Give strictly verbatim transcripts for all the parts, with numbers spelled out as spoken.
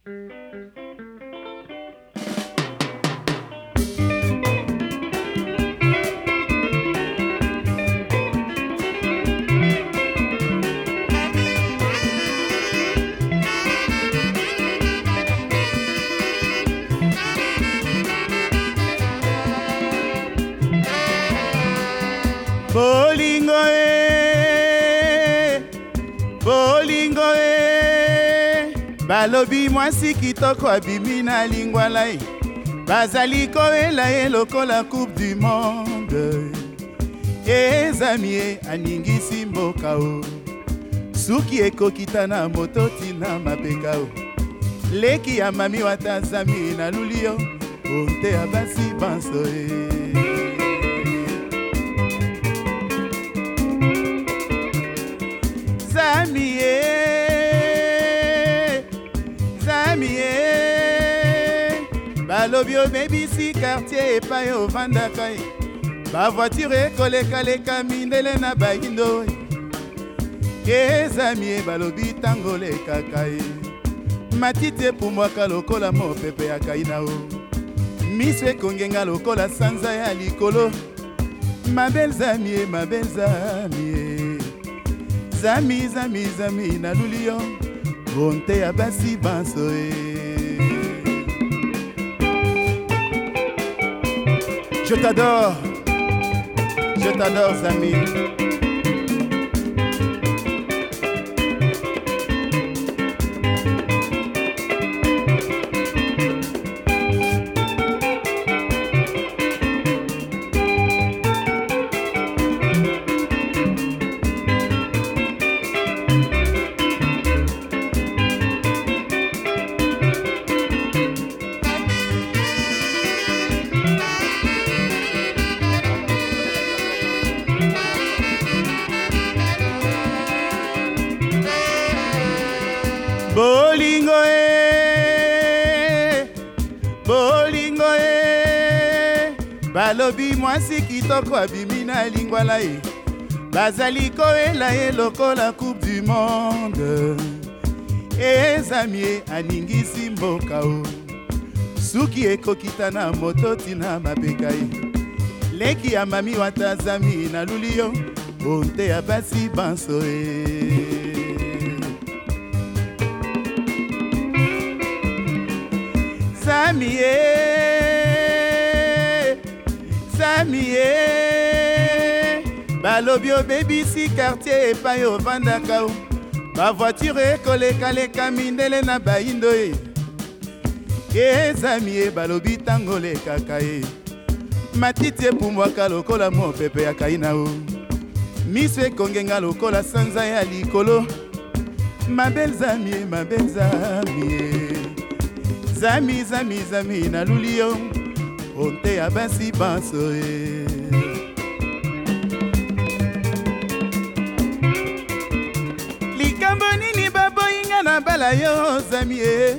Bolingo e, bolingo e, balobi mwasi kitoko abimi na lingwala e, bazali koela e lokola coupe du monde. Ezami e aningisi mboka o, suki ekokita na moto tina mapeka o, leki ya mami watazami na lulio, onte ya basi banso e. Zami e, zami e, balobi obebisi quartier epai ovandaka e, ba voiture ekoleka-leka mindele na bayindo e, zami e balobi tango lekaka e, matiti epumwaka lokola mopepe ya kaina o, miso ekongenga lokola sanza ya likolo, mabel zami e, mabel zami e, zami zami zami na lulio, bonte ya basi banso e. Je t'adore, je t'adore zami. Bolingo e, bolingo e, balobi mwasi kitoko abimi na lingwala e, bazali koela e lokola coupe du monde. Ezami e aningisi mboka o, suki ekokita na moto tina mapeka e, leki ya mami watazami na lulio, onte ya basi banso e. Zami e, zami e, balobi obebisi quartier epai ovandaka o, ba voiture ekoleka-leka mindele na bayindo e, e zami e balobi tango lekaka e, matiti epumwaka lokola mopepe ya kaina o, miso ekongenga lokola sanza ya likolo, mabel zami e, mabel zami e, zami zami zami na lulio, onte ya basi banso e. Likambo nini baboyinga na bala yo zami e,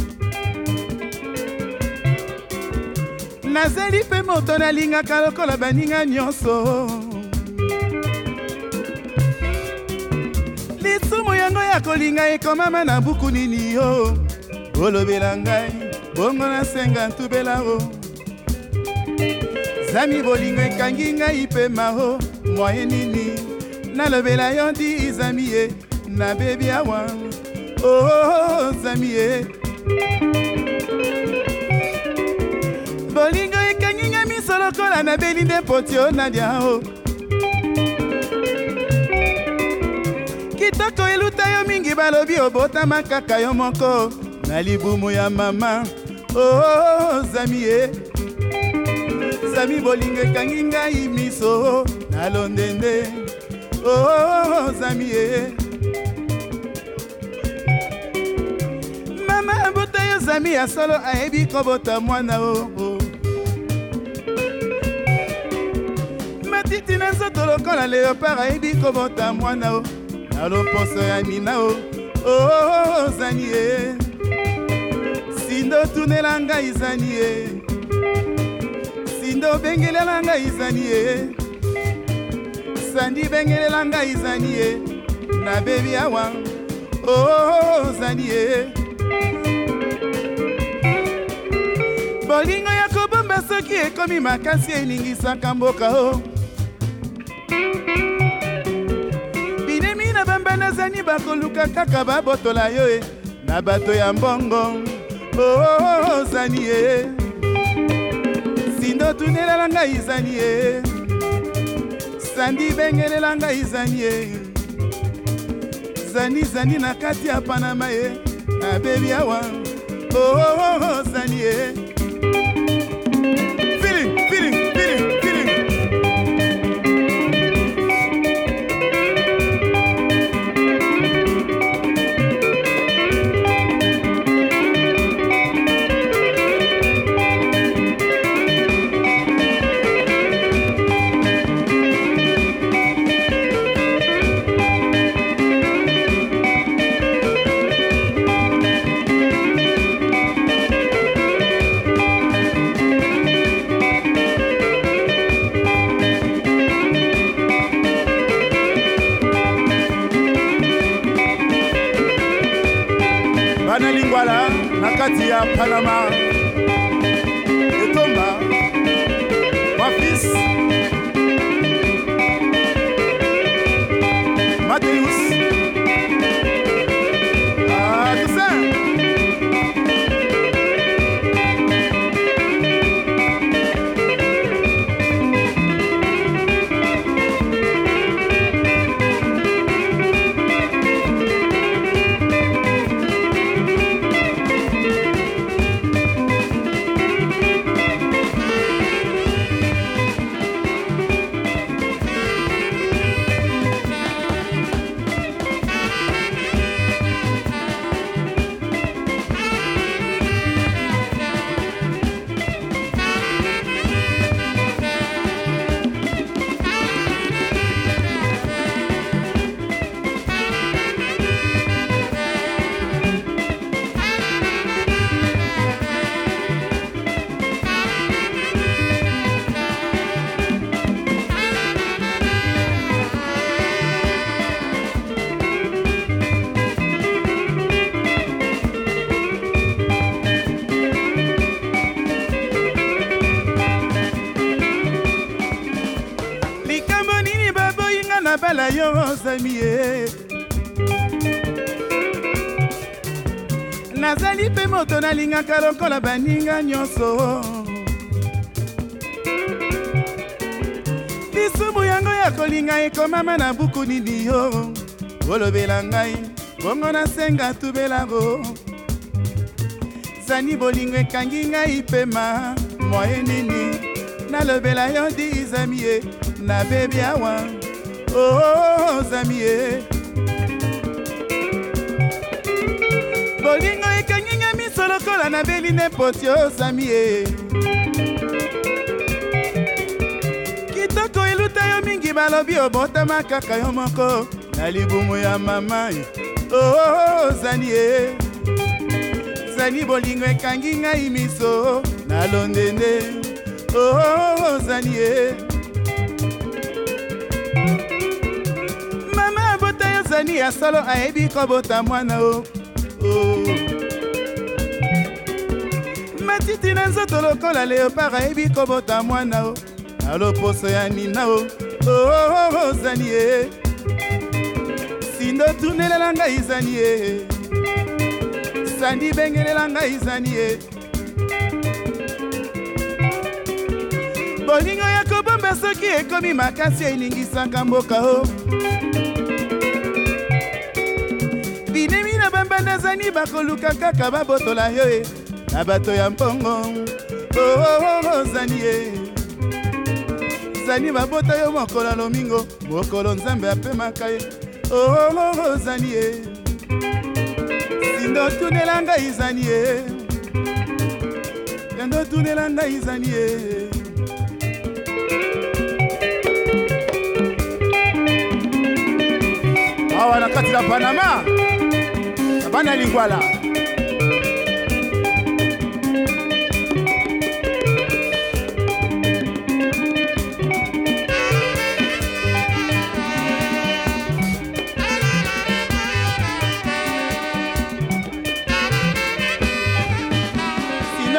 nazali pe moto nalingaka lokola baninga nyonso, lisumu yango ya kolinga ekomama na buku nini yo, olobela ngai bongo nasenga ntubela o, zami bolingo ekangi ngai pema o, moye nini nalobela yo ndi zami e, na bebi awa o zami e. Bolingo ekangi ngai miso lokola na beli nde poti o nadia o, kitoko eluta yo mingi balobi obotama kaka yo moko, na libumu ya mama oh zami e, zami bolingo ekangi ngai miso na londende oh zami e. Mama abota yo zami ya solo ayebi kobota mwana o oh. Matiti na nzoto lokola leopard ayebi kobota mwana o, na loposo ya mina o oh zani e. Sindo tunela ngai zani e, sindo bengelela ngai zani e, sandi bengelela ngai zani e, na bebi awa oh zani e. bolingo ya kobomba soki ekomi makasi eningisaka mboka o. Binemi na bambana zani bakoluka kaka babotola yo e na bato ya mbongo o zani e. Sindo tunelela ngai zani e, sandi bengelela ngai zani e. Zani zani na kati ya Panama e na bebi awa oh zani e. Feeling, feeling, feeling, feeling. Bana lingwala na kati ya Panama Etomba Mafis Mateus Ah, tout ça bala yo zamiye nazali pe moto nalingaka lokola baninga nyonso lisumu yango ya kolinga ekomama na buku nini yo olobela ngai bongo nasenga tubelako zani bolingo ekangi ngai pema moye nini nalobela yo di zamiye na bebi awa oh zamiye bolingo ekanginga miso lokola na beli nepoti o zamiye kitoko eluta yo mingi balobi obotama kaka yo moko na libumu ya mama oh zaniye zani bolingo ekangi ngai miso na londende oh zaniye zani ya solo ayebi kobota mwana o matiti na nzoto lokola leopard ayebi kobota mwana o na loposo ya nina o zani e sindo tunelela ngai zani e sandi bengelela ngai zani e bolingo ya kobomba soki ekomi makasi eningisaka mboka o. Binemi na bambanda zani bakoluka kaka babotola yo e na bato ya mbongo oh zani e. Zani babota yo mokolo lomingo mokolo nzambe apemaka ye oh zani e. Sindo tunela ngai zani e, yando tunela ngai zani e. Awa na kati la Panama Bana lingwala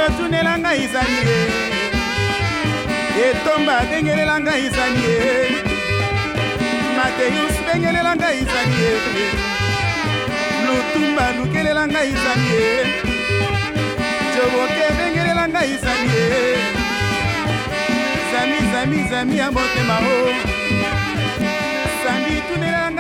tunela ngai zani ye etomba bengelela ngai zani ye Mateus bengelela ngai zani ye lutumba lukelela ngai zani ye joboke bengelela ngai zani ye zami zami zami ya motema o sandi tunela